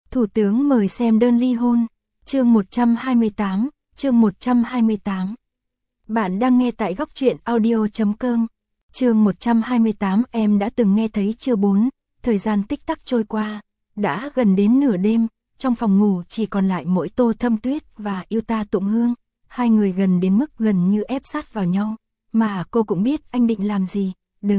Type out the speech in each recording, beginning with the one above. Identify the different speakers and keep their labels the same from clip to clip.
Speaker 1: Thủ tướng mời xem đơn ly hôn, chương 128, chương 128. Bạn đang nghe tại góc truyện audio.com. Chương 128 em đã từng nghe thấy chưa 4, thời gian tích tắc trôi qua, đã gần đến nửa đêm, trong phòng ngủ chỉ còn lại mỗi Tô Thâm Tuyết và Yuta Tụng Hương, hai người gần đến mức gần như ép sát vào nhau, mà cô cũng biết anh định làm gì,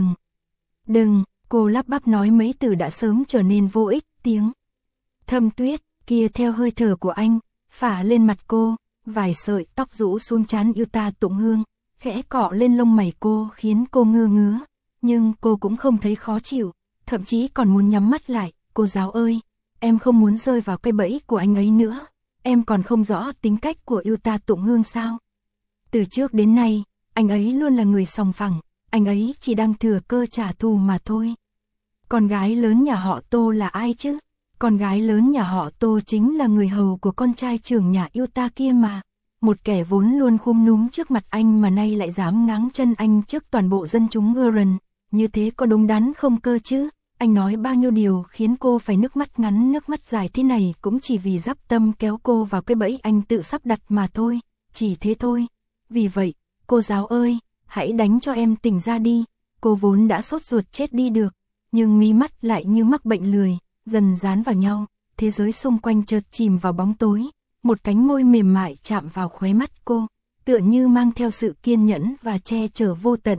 Speaker 1: đừng, cô lắp bắp nói mấy từ đã sớm trở nên vô ích, tiếng Thâm Tuyết kia theo hơi thở của anh, phả lên mặt cô, vài sợi tóc rũ xuống trán Yuta Tụng Hương, khẽ cọ lên lông mày cô khiến cô ngứa, nhưng cô cũng không thấy khó chịu, thậm chí còn muốn nhắm mắt lại. Cô giáo ơi, em không muốn rơi vào cái bẫy của anh ấy nữa, em còn không rõ tính cách của Yuta Tụng Hương sao? Từ trước đến nay, anh ấy luôn là người sòng phẳng, anh ấy chỉ đang thừa cơ trả thù mà thôi. Con gái lớn nhà họ Tô là ai chứ? Con gái lớn nhà họ Tô chính là người hầu của con trai trưởng nhà Yuta kia mà. Một kẻ vốn luôn khúm núm trước mặt anh mà nay lại dám ngáng chân anh trước toàn bộ dân chúng Gurren, như thế có đúng đắn không cơ chứ? Anh nói bao nhiêu điều khiến cô phải nước mắt ngắn nước mắt dài thế này cũng chỉ vì dắp tâm kéo cô vào cái bẫy anh tự sắp đặt mà thôi, chỉ thế thôi. Vì vậy, cô giáo ơi, hãy đánh cho em tỉnh ra đi. Cô vốn đã sốt ruột chết đi được, nhưng mí mắt lại như mắc bệnh lười, dần dán vào nhau, thế giới xung quanh chợt chìm vào bóng tối, một cánh môi mềm mại chạm vào khóe mắt cô, tựa như mang theo sự kiên nhẫn và che chở vô tận,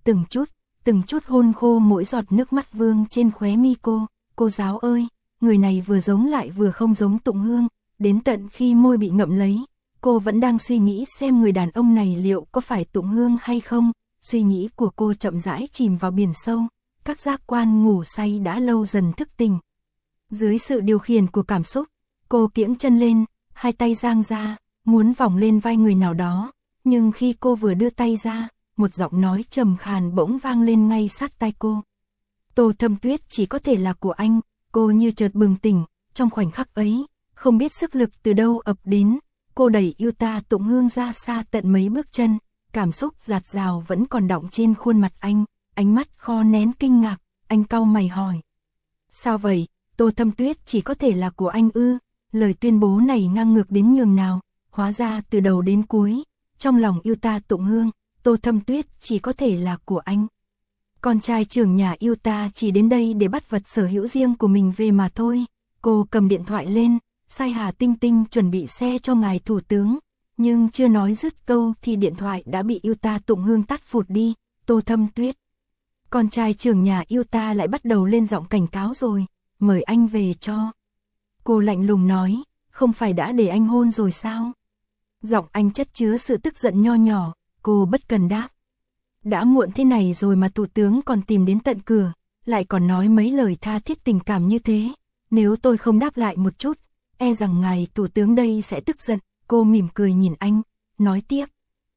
Speaker 1: từng chút hôn khô mỗi giọt nước mắt vương trên khóe mi cô. Cô giáo ơi, người này vừa giống lại vừa không giống Tụng Hương, đến tận khi môi bị ngậm lấy, cô vẫn đang suy nghĩ xem người đàn ông này liệu có phải Tụng Hương hay không. Suy nghĩ của cô chậm rãi chìm vào biển sâu, các giác quan ngủ say đã lâu dần thức tỉnh. Dưới sự điều khiển của cảm xúc, cô kiễng chân lên, hai tay dang ra, muốn vòng lên vai người nào đó, nhưng khi cô vừa đưa tay ra, một giọng nói trầm khàn bỗng vang lên ngay sát tai cô. Tô Thâm Tuyết chỉ có thể là của anh. Cô như chợt bừng tỉnh, trong khoảnh khắc ấy, không biết sức lực từ đâu ập đến, cô đẩy Yuta Tụng Hương ra xa tận mấy bước chân, cảm xúc dạt dào vẫn còn đọng trên khuôn mặt anh, ánh mắt kho nén kinh ngạc, anh cau mày hỏi. Sao vậy, Tô Thâm Tuyết chỉ có thể là của anh ư? Lời tuyên bố này ngang ngược đến nhường nào, hóa ra từ đầu đến cuối, trong lòng Yuta Tụng Hương, Tô Thâm Tuyết chỉ có thể là của anh. Con trai trưởng nhà Yuta chỉ đến đây để bắt vật sở hữu riêng của mình về mà thôi. Cô cầm điện thoại lên, sai Hà Tinh Tinh chuẩn bị xe cho ngài thủ tướng, nhưng chưa nói dứt câu thì điện thoại đã bị Yuta Tụng Hương tắt phụt đi. Tô Thâm Tuyết, con trai trưởng nhà Yuta lại bắt đầu lên giọng cảnh cáo rồi, mời anh về cho. Cô lạnh lùng nói, không phải đã để anh hôn rồi sao? Giọng anh chất chứa sự tức giận nho nhỏ, cô bất cần đáp. Đã muộn thế này rồi mà thủ tướng còn tìm đến tận cửa, lại còn nói mấy lời tha thiết tình cảm như thế. Nếu tôi không đáp lại một chút, e rằng ngài thủ tướng đây sẽ tức giận. Cô mỉm cười nhìn anh, nói tiếp.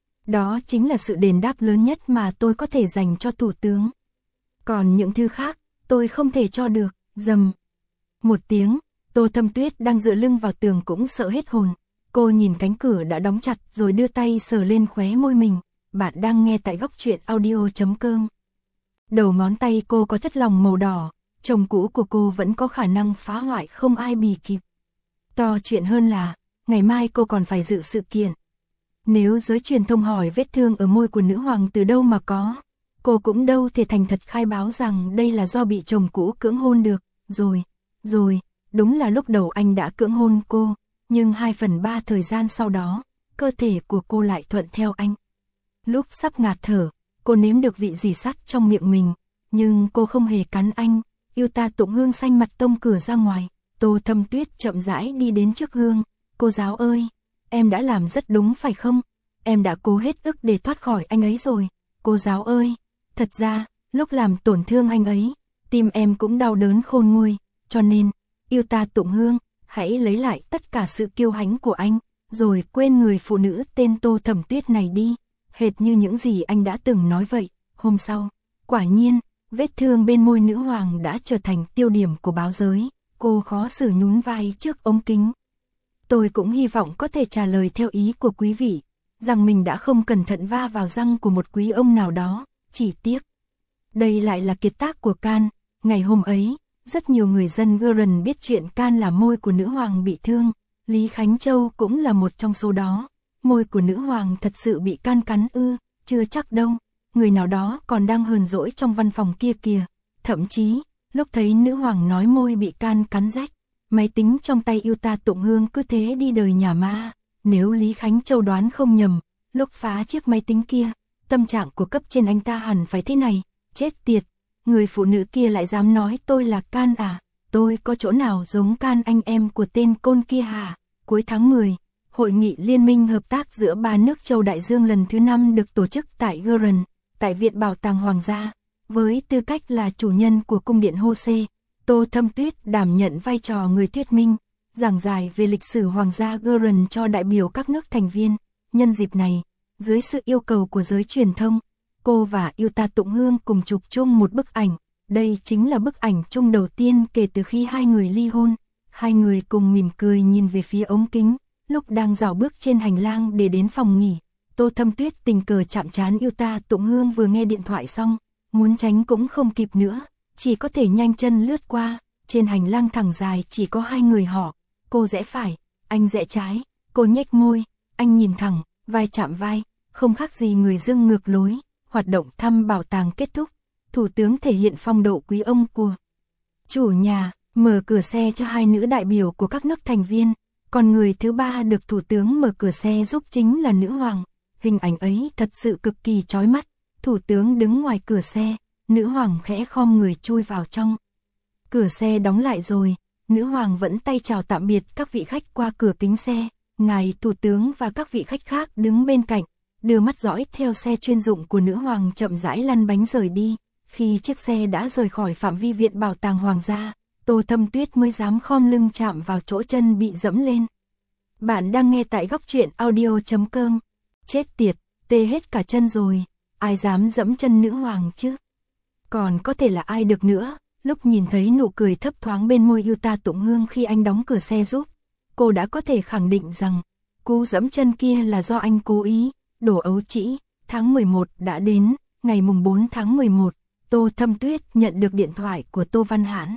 Speaker 1: Đó chính là sự đền đáp lớn nhất mà tôi có thể dành cho thủ tướng. Còn những thứ khác, tôi không thể cho được. Rầm một tiếng, Tô Thâm Tuyết đang dựa lưng vào tường cũng sợ hết hồn. Cô nhìn cánh cửa đã đóng chặt rồi đưa tay sờ lên khóe môi mình. Bạn đang nghe tại góc truyện audio.com. Đầu ngón tay cô có chất lỏng màu đỏ, chồng cũ của cô vẫn có khả năng phá hoại không ai bì kịp. To chuyện hơn là, ngày mai cô còn phải dự sự kiện. Nếu giới truyền thông hỏi vết thương ở môi của nữ hoàng từ đâu mà có, cô cũng đâu thể thành thật khai báo rằng đây là do bị chồng cũ cưỡng hôn được. Rồi, đúng là lúc đầu anh đã cưỡng hôn cô, nhưng 2/3 thời gian sau đó, cơ thể của cô lại thuận theo anh. Lúc sắp ngạt thở, cô nếm được vị rỉ sắt trong miệng mình, nhưng cô không hề cắn anh. Yuta Tụng Hương xanh mặt tông cửa ra ngoài. Tô Thâm Tuyết chậm rãi đi đến trước gương. Cô giáo ơi, em đã làm rất đúng phải không? Em đã cố hết ức để thoát khỏi anh ấy rồi. Cô giáo ơi, thật ra, lúc làm tổn thương anh ấy, tim em cũng đau đớn khôn nguôi. Cho nên, Yuta Tụng Hương, hãy lấy lại tất cả sự kiêu hãnh của anh, rồi quên người phụ nữ tên Tô Thâm Tuyết này đi. Hệt như những gì anh đã từng nói vậy. Hôm sau, quả nhiên, vết thương bên môi nữ hoàng đã trở thành tiêu điểm của báo giới. Cô khó xử nhún vai trước ống kính. Tôi cũng hy vọng có thể trả lời theo ý của quý vị, rằng mình đã không cẩn thận va vào răng của một quý ông nào đó, chỉ tiếc. Đây lại là kiệt tác của Can. Ngày hôm ấy, Rất nhiều người dân Guren biết chuyện can là môi của nữ hoàng bị thương, Lý Khánh Châu cũng là một trong số đó. Môi của nữ hoàng thật sự bị can cắn ư? Chưa chắc đâu, người nào đó còn đang hờn dỗi trong văn phòng kia kìa. Thậm chí, lúc thấy nữ hoàng nói môi bị can cắn rách, máy tính trong tay yêu ta Tụng Hương cứ thế đi đời nhà ma. Nếu Lý Khánh Châu đoán không nhầm, lúc phá chiếc máy tính kia, tâm trạng của cấp trên anh ta hẳn phải thế này. Chết tiệt, người phụ nữ kia lại dám nói tôi là can à? Tôi có chỗ nào giống can anh em của tên côn kia hả? Cuối tháng 10, Hội nghị Liên minh Hợp tác giữa ba nước châu Đại Dương lần thứ 5 được tổ chức tại Guren, tại Viện Bảo tàng Hoàng gia. Với tư cách là chủ nhân của cung điện Hô-xê, Tô Thâm Tuyết đảm nhận vai trò người thuyết minh, giảng giải về lịch sử Hoàng gia Guren cho đại biểu các nước thành viên. Nhân dịp này, dưới sự yêu cầu của giới truyền thông, cô và yêu ta Tụng Hương cùng chụp chung một bức ảnh. Đây chính là bức ảnh chung đầu tiên kể từ khi hai người ly hôn. Hai người cùng mỉm cười nhìn về phía ống kính, lúc đang dạo bước trên hành lang để đến phòng nghỉ. Tô Thâm Tuyết tình cờ chạm trán yêu ta Tụng Hương vừa nghe điện thoại xong, muốn tránh cũng không kịp nữa, chỉ có thể nhanh chân lướt qua. Trên hành lang thẳng dài chỉ có hai người họ, cô rẽ phải, anh rẽ trái, cô nhếch môi, anh nhìn thẳng, vai chạm vai, không khác gì người dưng ngược lối. Hoạt động thăm bảo tàng kết thúc, Thủ tướng thể hiện phong độ quý ông của chủ nhà, mở cửa xe cho hai nữ đại biểu của các nước thành viên, còn người thứ ba được Thủ tướng mở cửa xe giúp chính là nữ hoàng. Hình ảnh ấy thật sự cực kỳ chói mắt. Thủ tướng đứng ngoài cửa xe, nữ hoàng khẽ khom người chui vào trong. Cửa xe đóng lại rồi, nữ hoàng vẫn tay chào tạm biệt các vị khách qua cửa kính xe. Ngài Thủ tướng và các vị khách khác đứng bên cạnh, đưa mắt dõi theo xe chuyên dụng của nữ hoàng chậm rãi lăn bánh rời đi. Khi chiếc xe đã rời khỏi phạm vi Viện Bảo tàng Hoàng gia, Tô Thâm Tuyết mới dám khom lưng chạm vào chỗ chân bị dẫm lên. Bạn đang nghe tại góc truyện audio.com. Chết tiệt, tê hết cả chân rồi, ai dám dẫm chân nữ hoàng chứ? Còn có thể là ai được nữa? Lúc nhìn thấy nụ cười thấp thoáng bên môi yêu ta Tụng Hương khi anh đóng cửa xe giúp, cô đã có thể khẳng định rằng cú dẫm chân kia là do anh cố ý. Đồ ấu trĩ. Tháng 11 đã đến, ngày mùng 4 tháng 11, Tô Thâm Tuyết nhận được điện thoại của Tô Văn Hãn.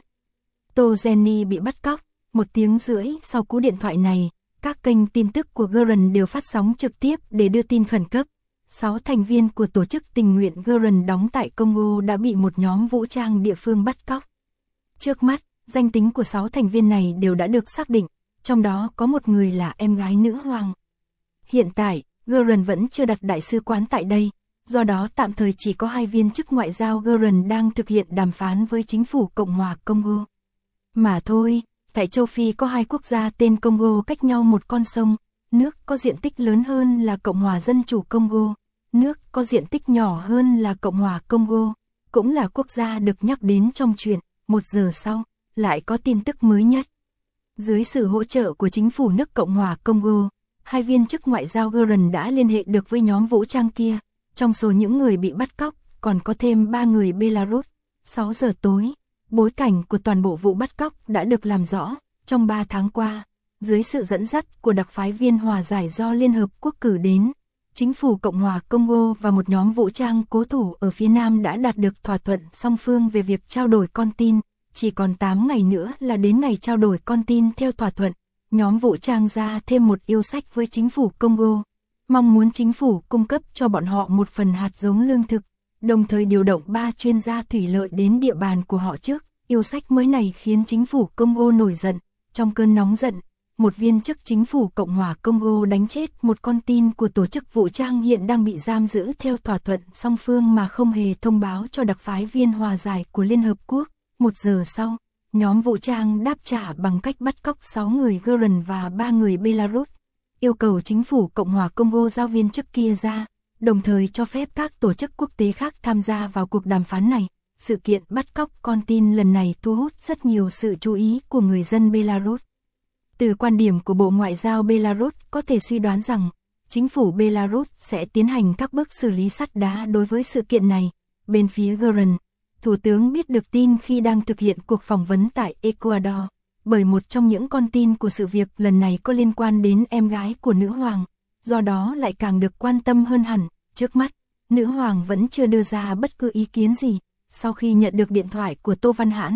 Speaker 1: Tô Jenny bị bắt cóc. 1 tiếng rưỡi sau cú điện thoại này, các kênh tin tức của Guren đều phát sóng trực tiếp để đưa tin khẩn cấp. 6 thành viên của tổ chức tình nguyện Guren đóng tại Congo đã bị một nhóm vũ trang địa phương bắt cóc. Trước mắt, danh tính của 6 thành viên này đều đã được xác định, trong đó có một người là em gái nữ hoàng. Hiện tại, Guren vẫn chưa đặt đại sứ quán tại đây, do đó tạm thời chỉ có 2 viên chức ngoại giao Guren đang thực hiện đàm phán với chính phủ Cộng hòa Congo. Mà thôi, tại châu Phi có 2 quốc gia tên Congo cách nhau một con sông, nước có diện tích lớn hơn là Cộng hòa Dân chủ Congo, nước có diện tích nhỏ hơn là Cộng hòa Congo, cũng là quốc gia được nhắc đến trong truyện. 1 giờ sau, lại có tin tức mới nhất. Dưới sự hỗ trợ của chính phủ nước Cộng hòa Congo, 2 viên chức ngoại giao Guren đã liên hệ được với nhóm vũ trang kia. Trong số những người bị bắt cóc, còn có thêm 3 người Belarus. 6 giờ tối, bối cảnh của toàn bộ vụ bắt cóc đã được làm rõ. Trong 3 tháng qua, dưới sự dẫn dắt của đặc phái viên hòa giải do Liên Hợp Quốc cử đến, chính phủ Cộng hòa Congo và một nhóm vũ trang cố thủ ở phía Nam đã đạt được thỏa thuận song phương về việc trao đổi con tin. Chỉ còn 8 ngày nữa là đến ngày trao đổi con tin theo thỏa thuận. Nhóm vũ trang ra thêm một yêu sách với chính phủ Congo, mong muốn chính phủ cung cấp cho bọn họ một phần hạt giống lương thực, đồng thời điều động 3 chuyên gia thủy lợi đến địa bàn của họ trước. Yêu sách mới này khiến chính phủ Congo nổi giận. Trong cơn nóng giận, một viên chức chính phủ Cộng hòa Congo đánh chết một con tin của tổ chức vũ trang hiện đang bị giam giữ theo thỏa thuận song phương mà không hề thông báo cho đặc phái viên hòa giải của Liên Hợp Quốc. 1 giờ sau, nhóm vũ trang đáp trả bằng cách bắt cóc 6 người Guren và 3 người Belarus, yêu cầu chính phủ Cộng hòa Congo giao viên chức kia ra, đồng thời cho phép các tổ chức quốc tế khác tham gia vào cuộc đàm phán này. Sự kiện bắt cóc con tin lần này thu hút rất nhiều sự chú ý của người dân Belarus. Từ quan điểm của Bộ Ngoại giao Belarus có thể suy đoán rằng, chính phủ Belarus sẽ tiến hành các bước xử lý sắt đá đối với sự kiện này. Bên phía Guren, Thủ tướng biết được tin khi đang thực hiện cuộc phỏng vấn tại Ecuador, bởi một trong những con tin của sự việc lần này có liên quan đến em gái của nữ hoàng, do đó lại càng được quan tâm hơn hẳn. Trước mắt, nữ hoàng vẫn chưa đưa ra bất cứ ý kiến gì. Sau khi nhận được điện thoại của Tô Văn Hãn,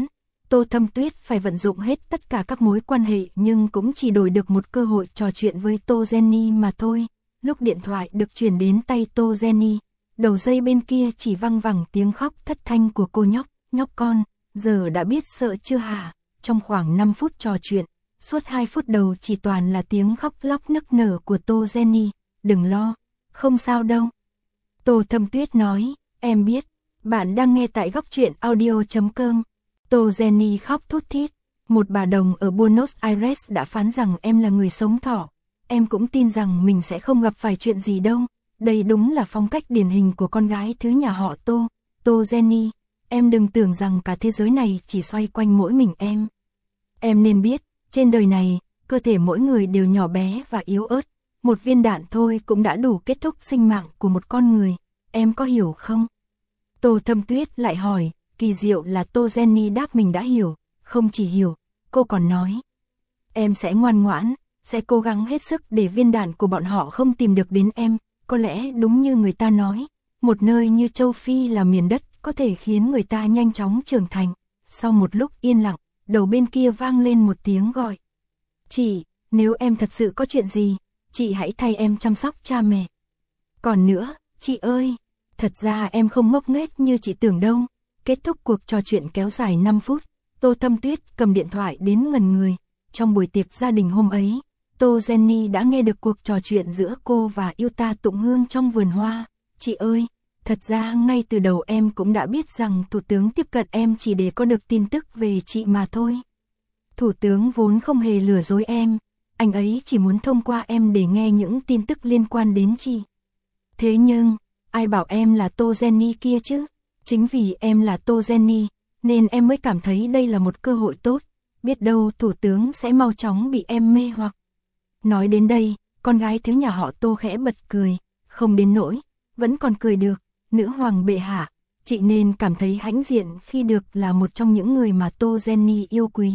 Speaker 1: Tô Thâm Tuyết phải vận dụng hết tất cả các mối quan hệ nhưng cũng chỉ đổi được một cơ hội trò chuyện với Tô Jenny mà thôi. Lúc điện thoại được chuyển đến tay Tô Jenny, đầu dây bên kia chỉ văng vẳng tiếng khóc thất thanh của cô nhóc con, giờ đã biết sợ chưa hả? Trong khoảng 5 phút trò chuyện, suốt 2 phút đầu chỉ toàn là tiếng khóc lóc nức nở của Tô Jenny. Đừng lo, không sao đâu. Tô Thâm Tuyết nói, em biết, bạn đang nghe tại góc truyện audio.com. Tô Jenny khóc thút thít, một bà đồng ở Buenos Aires đã phán rằng em là người sống thọ. Em cũng tin rằng mình sẽ không gặp phải chuyện gì đâu. Đây đúng là phong cách điển hình của con gái thứ nhà họ Tô. Tô Jenny, em đừng tưởng rằng cả thế giới này chỉ xoay quanh mỗi mình em. Em nên biết, trên đời này, cơ thể mỗi người đều nhỏ bé và yếu ớt. Một viên đạn thôi cũng đã đủ kết thúc sinh mạng của một con người. Em có hiểu không? Tô Thâm Tuyết lại hỏi, kỳ diệu là Tô Jenny đáp mình đã hiểu. Không chỉ hiểu, cô còn nói. Em sẽ ngoan ngoãn, sẽ cố gắng hết sức để viên đạn của bọn họ không tìm được đến em. Có lẽ đúng như người ta nói, một nơi như châu Phi là miền đất có thể khiến người ta nhanh chóng trưởng thành. Sau một lúc yên lặng, đầu bên kia vang lên một tiếng gọi. Chị, nếu em thật sự có chuyện gì, chị hãy thay em chăm sóc cha mẹ. Còn nữa, chị ơi, thật ra em không ngốc nghếch như chị tưởng đâu. Kết thúc cuộc trò chuyện kéo dài 5 phút, Tô Thâm Tuyết cầm điện thoại đến ngẩn người. Trong buổi tiệc gia đình hôm ấy, Tô Jenny đã nghe được cuộc trò chuyện giữa cô và Yuta tụng hương trong vườn hoa. Chị ơi, thật ra ngay từ đầu em cũng đã biết rằng Thủ tướng tiếp cận em chỉ để có được tin tức về chị mà thôi. Thủ tướng vốn không hề lừa dối em, anh ấy chỉ muốn thông qua em để nghe những tin tức liên quan đến chị. Thế nhưng, ai bảo em là Tô Jenny kia chứ? Chính vì em là Tô Jenny, nên em mới cảm thấy đây là một cơ hội tốt, biết đâu Thủ tướng sẽ mau chóng bị em mê hoặc. Nói đến đây, con gái thứ nhà họ Tô khẽ bật cười, không đến nỗi, vẫn còn cười được, nữ hoàng bệ hạ, chị nên cảm thấy hãnh diện khi được là một trong những người mà Tô Jenny yêu quý.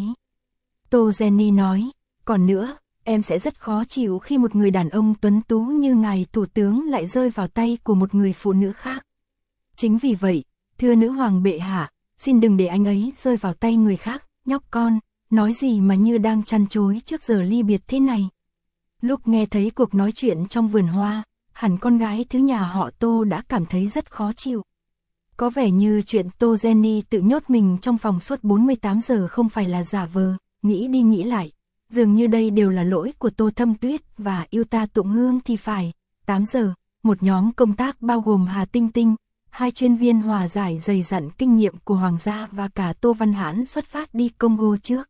Speaker 1: Tô Jenny nói, còn nữa, em sẽ rất khó chịu khi một người đàn ông tuấn tú như ngài Thủ tướng lại rơi vào tay của một người phụ nữ khác. Chính vì vậy, thưa nữ hoàng bệ hạ, xin đừng để anh ấy rơi vào tay người khác, nhóc con, nói gì mà như đang chăn chối trước giờ ly biệt thế này. Lúc nghe thấy cuộc nói chuyện trong vườn hoa, hẳn con gái thứ nhà họ Tô đã cảm thấy rất khó chịu. Có vẻ như chuyện Tô Jenny tự nhốt mình trong phòng suốt 48 giờ không phải là giả vờ, nghĩ đi nghĩ lại. Dường như đây đều là lỗi của Tô Thâm Tuyết và Yuta tụng hương thì phải. 8 giờ, một nhóm công tác bao gồm Hà Tinh Tinh, 2 chuyên viên hòa giải dày dặn kinh nghiệm của Hoàng gia và cả Tô Văn Hãn xuất phát đi Congo trước.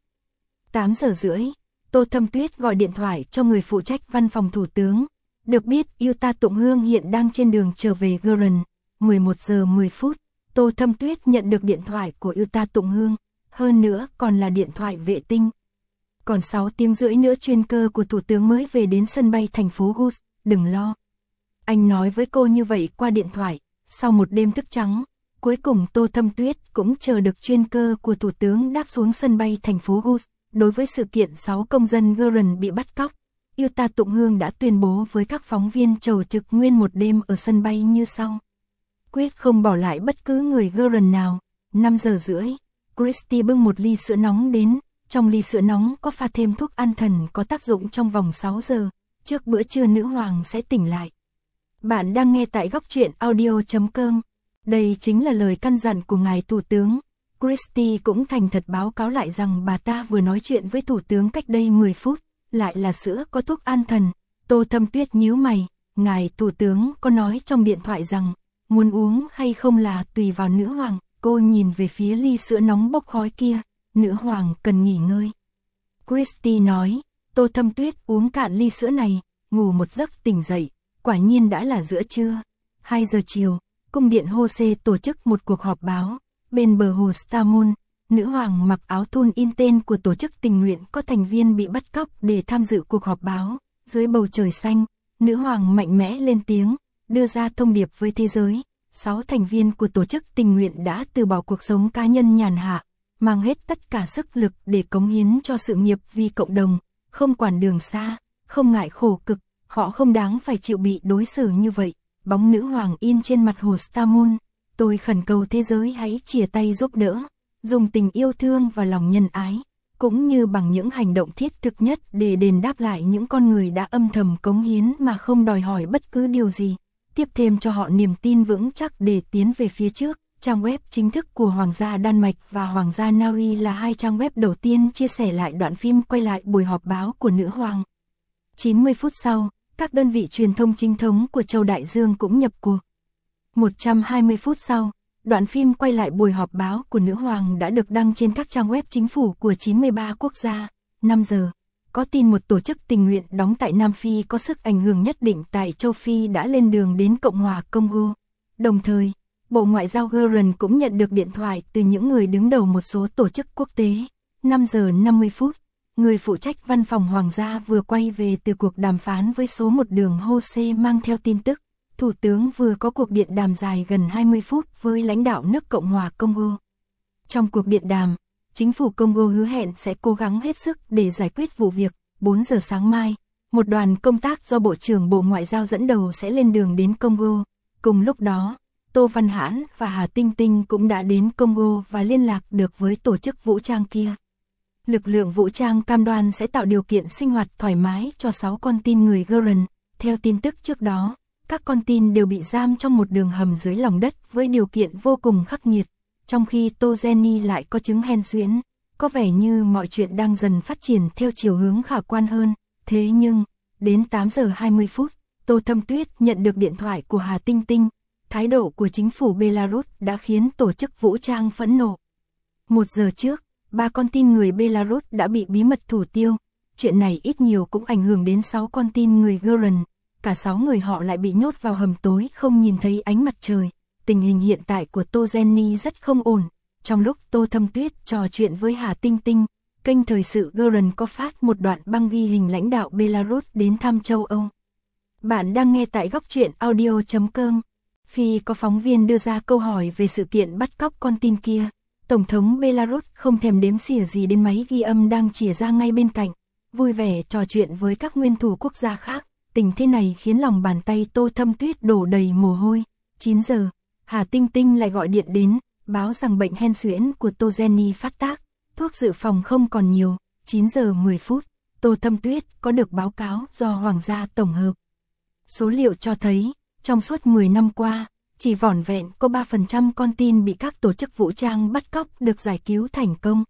Speaker 1: 8 giờ rưỡi, Tô Thâm Tuyết gọi điện thoại cho người phụ trách văn phòng thủ tướng. Được biết Yuta tụng hương hiện đang trên đường trở về Guren. 11 giờ 10 phút, Tô Thâm Tuyết nhận được điện thoại của Yuta tụng hương, hơn nữa còn là điện thoại vệ tinh. Còn 6 tiếng rưỡi nữa chuyên cơ của thủ tướng mới về đến sân bay thành phố Gus, đừng lo. Anh nói với cô như vậy qua điện thoại, sau một đêm thức trắng, cuối cùng Tô Thâm Tuyết cũng chờ được chuyên cơ của thủ tướng đáp xuống sân bay thành phố Gus. Đối với sự kiện 6 công dân Guren bị bắt cóc, Yuta tụng hương đã tuyên bố với các phóng viên chầu trực nguyên một đêm ở sân bay như sau. Quyết không bỏ lại bất cứ người Guren nào. 5 giờ rưỡi, Christy bưng một ly sữa nóng đến. Trong ly sữa nóng có pha thêm thuốc an thần có tác dụng trong vòng 6 giờ, trước bữa trưa nữ hoàng sẽ tỉnh lại. Bạn đang nghe tại góc truyện audio.com. Đây chính là lời căn dặn của ngài thủ tướng. Christy cũng thành thật báo cáo lại rằng bà ta vừa nói chuyện với thủ tướng cách đây 10 phút, lại là sữa có thuốc an thần. Tô Thâm Tuyết nhíu mày, ngài thủ tướng có nói trong điện thoại rằng, muốn uống hay không là tùy vào nữ hoàng. Cô nhìn về phía ly sữa nóng bốc khói kia. Nữ hoàng cần nghỉ ngơi. Christy nói, Tô Thâm Tuyết uống cạn ly sữa này, ngủ một giấc tỉnh dậy, quả nhiên đã là giữa trưa. 2 giờ chiều, cung điện Jose tổ chức một cuộc họp báo. Bên bờ hồ Stamon, nữ hoàng mặc áo thun in tên của tổ chức tình nguyện có thành viên bị bắt cóc để tham dự cuộc họp báo. Dưới bầu trời xanh, nữ hoàng mạnh mẽ lên tiếng, đưa ra thông điệp với thế giới. 6 thành viên của tổ chức tình nguyện đã từ bỏ cuộc sống cá nhân nhàn hạ, mang hết tất cả sức lực để cống hiến cho sự nghiệp vì cộng đồng, không quản đường xa, không ngại khổ cực, họ không đáng phải chịu bị đối xử như vậy. Bóng nữ hoàng in trên mặt hồ Stamon, tôi khẩn cầu thế giới hãy chìa tay giúp đỡ, dùng tình yêu thương và lòng nhân ái, cũng như bằng những hành động thiết thực nhất để đền đáp lại những con người đã âm thầm cống hiến mà không đòi hỏi bất cứ điều gì, tiếp thêm cho họ niềm tin vững chắc để tiến về phía trước. Trang web chính thức của Hoàng gia Đan Mạch và Hoàng gia Na Uy là hai trang web đầu tiên chia sẻ lại đoạn phim quay lại buổi họp báo của nữ hoàng. 90 phút sau, các đơn vị truyền thông chính thống của châu Đại Dương cũng nhập cuộc. 120 phút sau, đoạn phim quay lại buổi họp báo của nữ hoàng đã được đăng trên các trang web chính phủ của 93 quốc gia. 5 giờ, có tin một tổ chức tình nguyện đóng tại Nam Phi có sức ảnh hưởng nhất định tại châu Phi đã lên đường đến Cộng hòa Congo. Đồng thời, Bộ Ngoại giao Iran cũng nhận được điện thoại từ những người đứng đầu một số tổ chức quốc tế. 5 giờ 50 phút, người phụ trách văn phòng Hoàng gia vừa quay về từ cuộc đàm phán với số 1 đường Jose mang theo tin tức. Thủ tướng vừa có cuộc điện đàm dài gần 20 phút với lãnh đạo nước Cộng hòa Congo. Trong cuộc điện đàm, chính phủ Congo hứa hẹn sẽ cố gắng hết sức để giải quyết vụ việc. 4 giờ sáng mai, một đoàn công tác do Bộ trưởng Bộ Ngoại giao dẫn đầu sẽ lên đường đến Congo. Cùng lúc đó, Tô Văn Hãn và Hà Tinh Tinh cũng đã đến Congo và liên lạc được với tổ chức vũ trang kia. Lực lượng vũ trang cam đoan sẽ tạo điều kiện sinh hoạt thoải mái cho 6 con tin người Iran. Theo tin tức trước đó, các con tin đều bị giam trong một đường hầm dưới lòng đất với điều kiện vô cùng khắc nghiệt, trong khi Tô Jenny lại có chứng hen suyễn. Có vẻ như mọi chuyện đang dần phát triển theo chiều hướng khả quan hơn. Thế nhưng, đến 8 giờ 20 phút, Tô Thâm Tuyết nhận được điện thoại của Hà Tinh Tinh. Thái độ của chính phủ Belarus đã khiến tổ chức vũ trang phẫn nộ. 1 giờ trước, 3 con tin người Belarus đã bị bí mật thủ tiêu. Chuyện này ít nhiều cũng ảnh hưởng đến 6 con tin người Iran. Cả 6 người họ lại bị nhốt vào hầm tối không nhìn thấy ánh mặt trời. Tình hình hiện tại của Tô Jenny rất không ổn. Trong lúc Tô Thâm Tuyết trò chuyện với Hà Tinh Tinh, kênh thời sự Iran có phát một đoạn băng ghi hình lãnh đạo Belarus đến thăm châu Âu. Bạn đang nghe tại góc truyện audio.com. Khi có phóng viên đưa ra câu hỏi về sự kiện bắt cóc con tin kia, Tổng thống Belarus không thèm đếm xỉa gì đến máy ghi âm đang chìa ra ngay bên cạnh, vui vẻ trò chuyện với các nguyên thủ quốc gia khác. Tình thế này khiến lòng bàn tay Tô Thâm Tuyết đổ đầy mồ hôi. 9 giờ, Hà Tinh Tinh lại gọi điện đến, báo rằng bệnh hen suyễn của Tô Jenny phát tác, thuốc dự phòng không còn nhiều. 9 giờ 10 phút, Tô Thâm Tuyết có được báo cáo do Hoàng gia tổng hợp. Số liệu cho thấy, trong suốt 10 năm qua, chỉ vỏn vẹn có 3% con tin bị các tổ chức vũ trang bắt cóc được giải cứu thành công.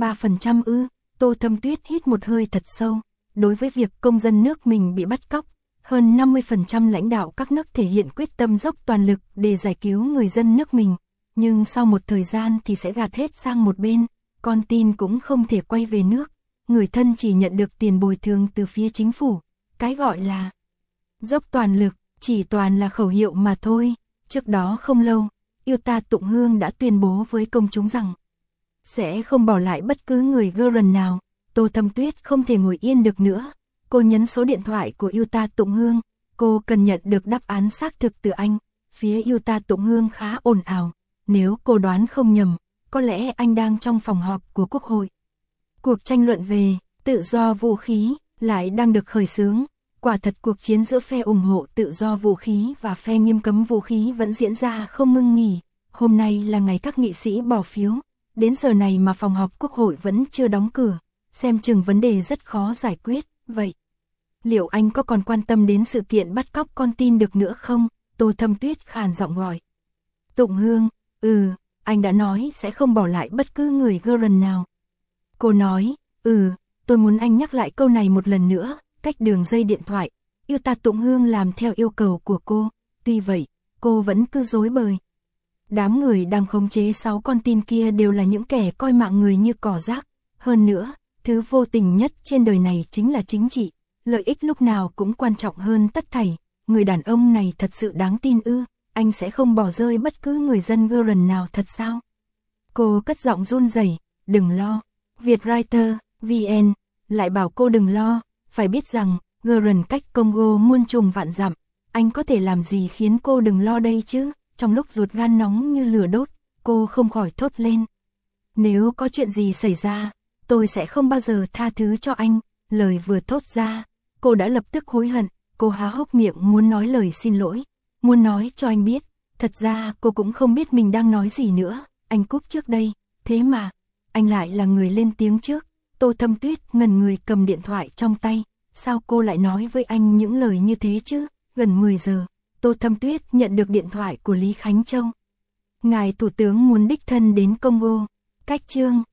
Speaker 1: 3% ư? Tô Thâm Tuyết hít một hơi thật sâu. Đối với việc công dân nước mình bị bắt cóc, hơn 50% lãnh đạo các nước thể hiện quyết tâm dốc toàn lực để giải cứu người dân nước mình. Nhưng sau một thời gian thì sẽ gạt hết sang một bên, con tin cũng không thể quay về nước. Người thân chỉ nhận được tiền bồi thường từ phía chính phủ. Cái gọi là dốc toàn lực, chỉ toàn là khẩu hiệu mà thôi. Trước đó không lâu, Yuta Tụng Hương đã tuyên bố với công chúng rằng sẽ không bỏ lại bất cứ người Iran nào. Tô Thâm Tuyết không thể ngồi yên được nữa. Cô nhấn số điện thoại của Yuta Tụng Hương. Cô cần nhận được đáp án xác thực từ anh. Phía Yuta Tụng Hương khá ồn ào. Nếu cô đoán không nhầm, có lẽ anh đang trong phòng họp của Quốc hội. Cuộc tranh luận về tự do vũ khí lại đang được khởi xướng. Quả thật cuộc chiến giữa phe ủng hộ tự do vũ khí và phe nghiêm cấm vũ khí vẫn diễn ra không ngưng nghỉ. Hôm nay là ngày các nghị sĩ bỏ phiếu. Đến giờ này mà phòng họp Quốc hội vẫn chưa đóng cửa. Xem chừng vấn đề rất khó giải quyết. Vậy, liệu anh có còn quan tâm đến sự kiện bắt cóc con tin được nữa không? Tô Thâm Tuyết khàn giọng gọi. Tụng Hương, anh đã nói sẽ không bỏ lại bất cứ người Iran nào. Cô nói, tôi muốn anh nhắc lại câu này một lần nữa. Cách đường dây điện thoại, Yuta Tụng Hương làm theo yêu cầu của cô. Tuy vậy, cô vẫn cứ rối bời. Đám người đang khống chế 6 con tin kia đều là những kẻ coi mạng người như cỏ rác. Hơn nữa, thứ vô tình nhất trên đời này chính là chính trị. Lợi ích lúc nào cũng quan trọng hơn tất thảy. Người đàn ông này thật sự đáng tin ư? Anh sẽ không bỏ rơi bất cứ người dân Iran nào thật sao? Cô cất giọng run rẩy, đừng lo. Vietwriter, VN, lại bảo cô đừng lo. Phải biết rằng, Iran cách Congo muôn trùng vạn dặm. Anh có thể làm gì khiến cô đừng lo đây chứ? Trong lúc ruột gan nóng như lửa đốt, cô không khỏi thốt lên. Nếu có chuyện gì xảy ra, tôi sẽ không bao giờ tha thứ cho anh. Lời vừa thốt ra, cô đã lập tức hối hận. Cô há hốc miệng muốn nói lời xin lỗi, muốn nói cho anh biết. Thật ra cô cũng không biết mình đang nói gì nữa. Anh cúp trước đây, Thế mà, anh lại là người lên tiếng trước. Tô Thâm Tuyết ngẩn người cầm điện thoại trong tay. Sao cô lại nói với anh những lời như thế chứ? Gần 10 giờ, Tô Thâm Tuyết nhận được điện thoại của Lý Khánh Châu. Ngài Thủ tướng muốn đích thân đến Congo. Cách chương